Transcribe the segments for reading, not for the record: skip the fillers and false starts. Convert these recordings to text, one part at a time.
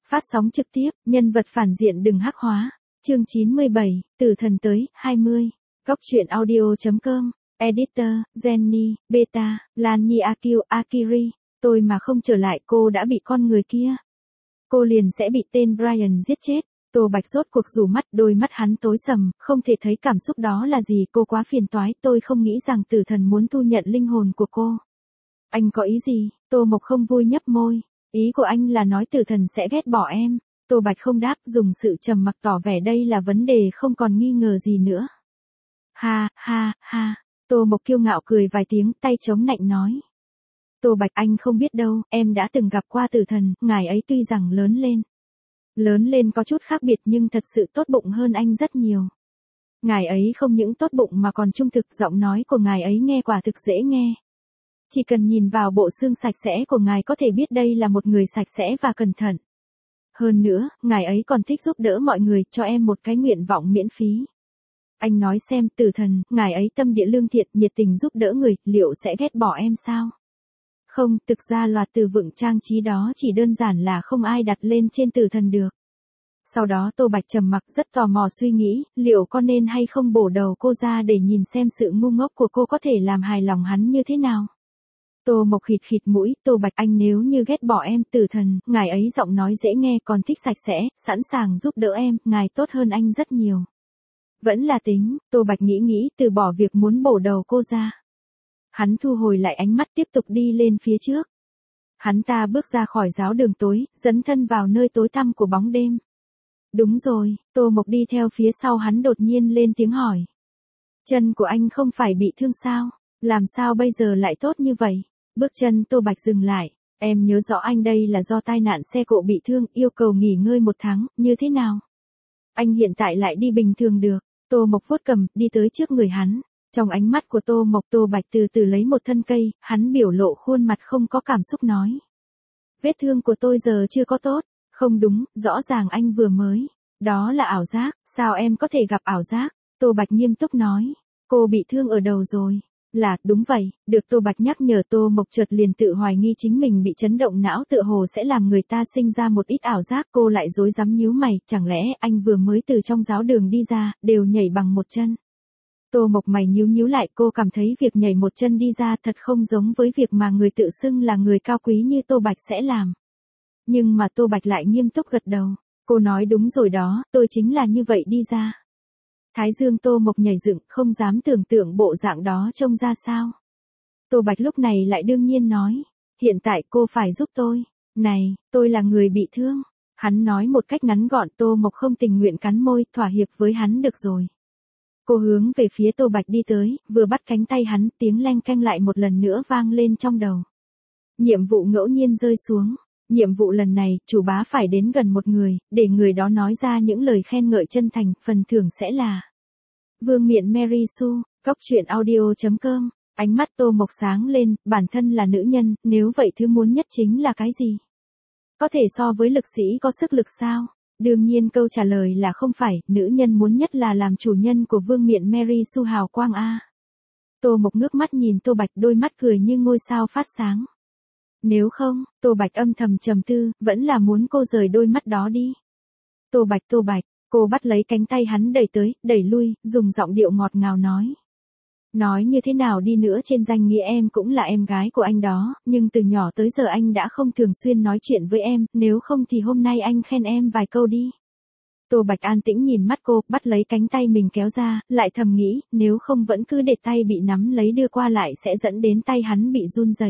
Phát sóng trực tiếp, nhân vật phản diện đừng hắc hóa. Chương 97, Tử thần tới, 20. Góc truyện audio.com. Editor, Jenny, Beta, Lan Nhi Akio, Akiri. Tôi mà không trở lại cô đã bị con người kia. Cô liền sẽ bị tên Brian giết chết. Tô Bạch rốt cuộc rủ mắt, đôi mắt hắn tối sầm, không thể thấy cảm xúc đó là gì. Cô quá phiền toái, tôi không nghĩ rằng tử thần muốn thu nhận linh hồn của cô. Anh có ý gì? Tô Mộc không vui nhấp môi. Ý của anh là nói tử thần sẽ ghét bỏ em. Tô Bạch không đáp, dùng sự trầm mặc tỏ vẻ đây là vấn đề không còn nghi ngờ gì nữa. Ha, ha, ha. Tô Mộc kiêu ngạo cười vài tiếng, tay chống nạnh nói. Tô Bạch, anh không biết đâu, em đã từng gặp qua tử thần, ngài ấy tuy rằng lớn lên có chút khác biệt nhưng thật sự tốt bụng hơn anh rất nhiều. Ngài ấy không những tốt bụng mà còn trung thực, giọng nói của ngài ấy nghe quả thực dễ nghe. Chỉ cần nhìn vào bộ xương sạch sẽ của ngài có thể biết đây là một người sạch sẽ và cẩn thận. Hơn nữa, ngài ấy còn thích giúp đỡ mọi người, cho em một cái nguyện vọng miễn phí. Anh nói xem, tử thần, ngài ấy tâm địa lương thiện, nhiệt tình giúp đỡ người, liệu sẽ ghét bỏ em sao? Không, thực ra loạt từ vựng trang trí đó chỉ đơn giản là không ai đặt lên trên tử thần được. Sau đó Tô Bạch trầm mặc, rất tò mò suy nghĩ, liệu có nên hay không bổ đầu cô ra để nhìn xem sự ngu ngốc của cô có thể làm hài lòng hắn như thế nào. Tô Mộc khịt khịt mũi, Tô Bạch, anh nếu như ghét bỏ em, tử thần, ngài ấy giọng nói dễ nghe, còn thích sạch sẽ, sẵn sàng giúp đỡ em, ngài tốt hơn anh rất nhiều. Vẫn là tính, Tô Bạch nghĩ, từ bỏ việc muốn bổ đầu cô ra. Hắn thu hồi lại ánh mắt, tiếp tục đi lên phía trước. Hắn ta bước ra khỏi giáo đường tối, dấn thân vào nơi tối tăm của bóng đêm. Đúng rồi, Tô Mộc đi theo phía sau hắn đột nhiên lên tiếng hỏi. Chân của anh không phải bị thương sao? Làm sao bây giờ lại tốt như vậy? Bước chân Tô Bạch dừng lại. Em nhớ rõ anh đây là do tai nạn xe cộ bị thương, yêu cầu nghỉ ngơi 1 tháng, như thế nào? Anh hiện tại lại đi bình thường được. Tô Mộc vuốt cầm, đi tới trước người hắn. Trong ánh mắt của Tô Mộc, Tô Bạch từ từ lấy một thân cây, hắn biểu lộ khuôn mặt không có cảm xúc nói. Vết thương của tôi giờ chưa có tốt. Không đúng, rõ ràng anh vừa mới. Đó là ảo giác, sao em có thể gặp ảo giác? Tô Bạch nghiêm túc nói. Cô bị thương ở đầu rồi. Là, đúng vậy, được Tô Bạch nhắc nhở, Tô Mộc chợt liền tự hoài nghi chính mình bị chấn động não, tựa hồ sẽ làm người ta sinh ra một ít ảo giác. Cô lại rối rắm nhíu mày, chẳng lẽ anh vừa mới từ trong giáo đường đi ra, đều nhảy bằng một chân. Tô Mộc mày nhíu lại, cô cảm thấy việc nhảy một chân đi ra thật không giống với việc mà người tự xưng là người cao quý như Tô Bạch sẽ làm. Nhưng mà Tô Bạch lại nghiêm túc gật đầu. Cô nói đúng rồi đó, tôi chính là như vậy đi ra. Thái dương Tô Mộc nhảy dựng, không dám tưởng tượng bộ dạng đó trông ra sao. Tô Bạch lúc này lại đương nhiên nói. Hiện tại cô phải giúp tôi. Này, tôi là người bị thương. Hắn nói một cách ngắn gọn. Tô Mộc không tình nguyện cắn môi, thỏa hiệp với hắn được rồi. Cô hướng về phía Tô Bạch đi tới, vừa bắt cánh tay hắn, tiếng leng keng lại một lần nữa vang lên trong đầu. Nhiệm vụ ngẫu nhiên rơi xuống. Nhiệm vụ lần này, chủ bá phải đến gần một người, để người đó nói ra những lời khen ngợi chân thành, phần thưởng sẽ là Vương miện Mary Sue. Góc truyện audio.com. Ánh mắt Tô Mộc sáng lên, bản thân là nữ nhân, nếu vậy thứ muốn nhất chính là cái gì? Có thể so với lực sĩ có sức lực sao? Đương nhiên câu trả lời là không phải, nữ nhân muốn nhất là làm chủ nhân của vương miện Mary Sue hào quang a. Tô Mộc ngước mắt nhìn Tô Bạch, đôi mắt cười như ngôi sao phát sáng. Nếu không, Tô Bạch âm thầm trầm tư, vẫn là muốn cô rời đôi mắt đó đi. Tô Bạch, cô bắt lấy cánh tay hắn đẩy tới, đẩy lui, dùng giọng điệu ngọt ngào nói. Nói như thế nào đi nữa trên danh nghĩa em cũng là em gái của anh đó, nhưng từ nhỏ tới giờ anh đã không thường xuyên nói chuyện với em, nếu không thì hôm nay anh khen em vài câu đi. Tô Bạch an tĩnh nhìn mắt cô, bắt lấy cánh tay mình kéo ra, lại thầm nghĩ, nếu không vẫn cứ để tay bị nắm lấy đưa qua lại sẽ dẫn đến tay hắn bị run rẩy.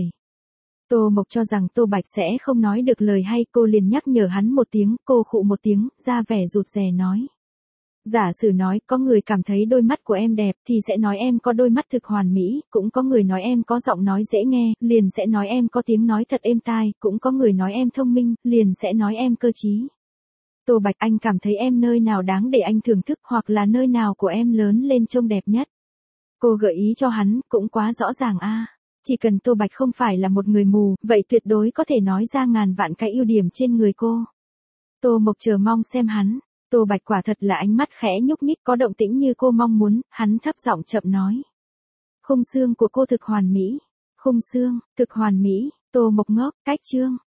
Tô Mộc cho rằng Tô Bạch sẽ không nói được lời hay, cô liền nhắc nhở hắn một tiếng, cô khụ một tiếng, ra vẻ rụt rè nói. Giả sử nói, có người cảm thấy đôi mắt của em đẹp, thì sẽ nói em có đôi mắt thực hoàn mỹ, cũng có người nói em có giọng nói dễ nghe, liền sẽ nói em có tiếng nói thật êm tai, cũng có người nói em thông minh, liền sẽ nói em cơ trí. Tô Bạch, anh cảm thấy em nơi nào đáng để anh thưởng thức, hoặc là nơi nào của em lớn lên trông đẹp nhất? Cô gợi ý cho hắn, cũng quá rõ ràng a. Chỉ cần Tô Bạch không phải là một người mù, vậy tuyệt đối có thể nói ra ngàn vạn cái ưu điểm trên người cô. Tô Mộc chờ mong xem hắn. Tô Bạch quả thật là ánh mắt khẽ nhúc nhích, có động tĩnh như cô mong muốn, hắn thấp giọng chậm nói. Khung xương của cô thực hoàn mỹ. Khung xương, thực hoàn mỹ. Tô Mộc ngốc, cách chương.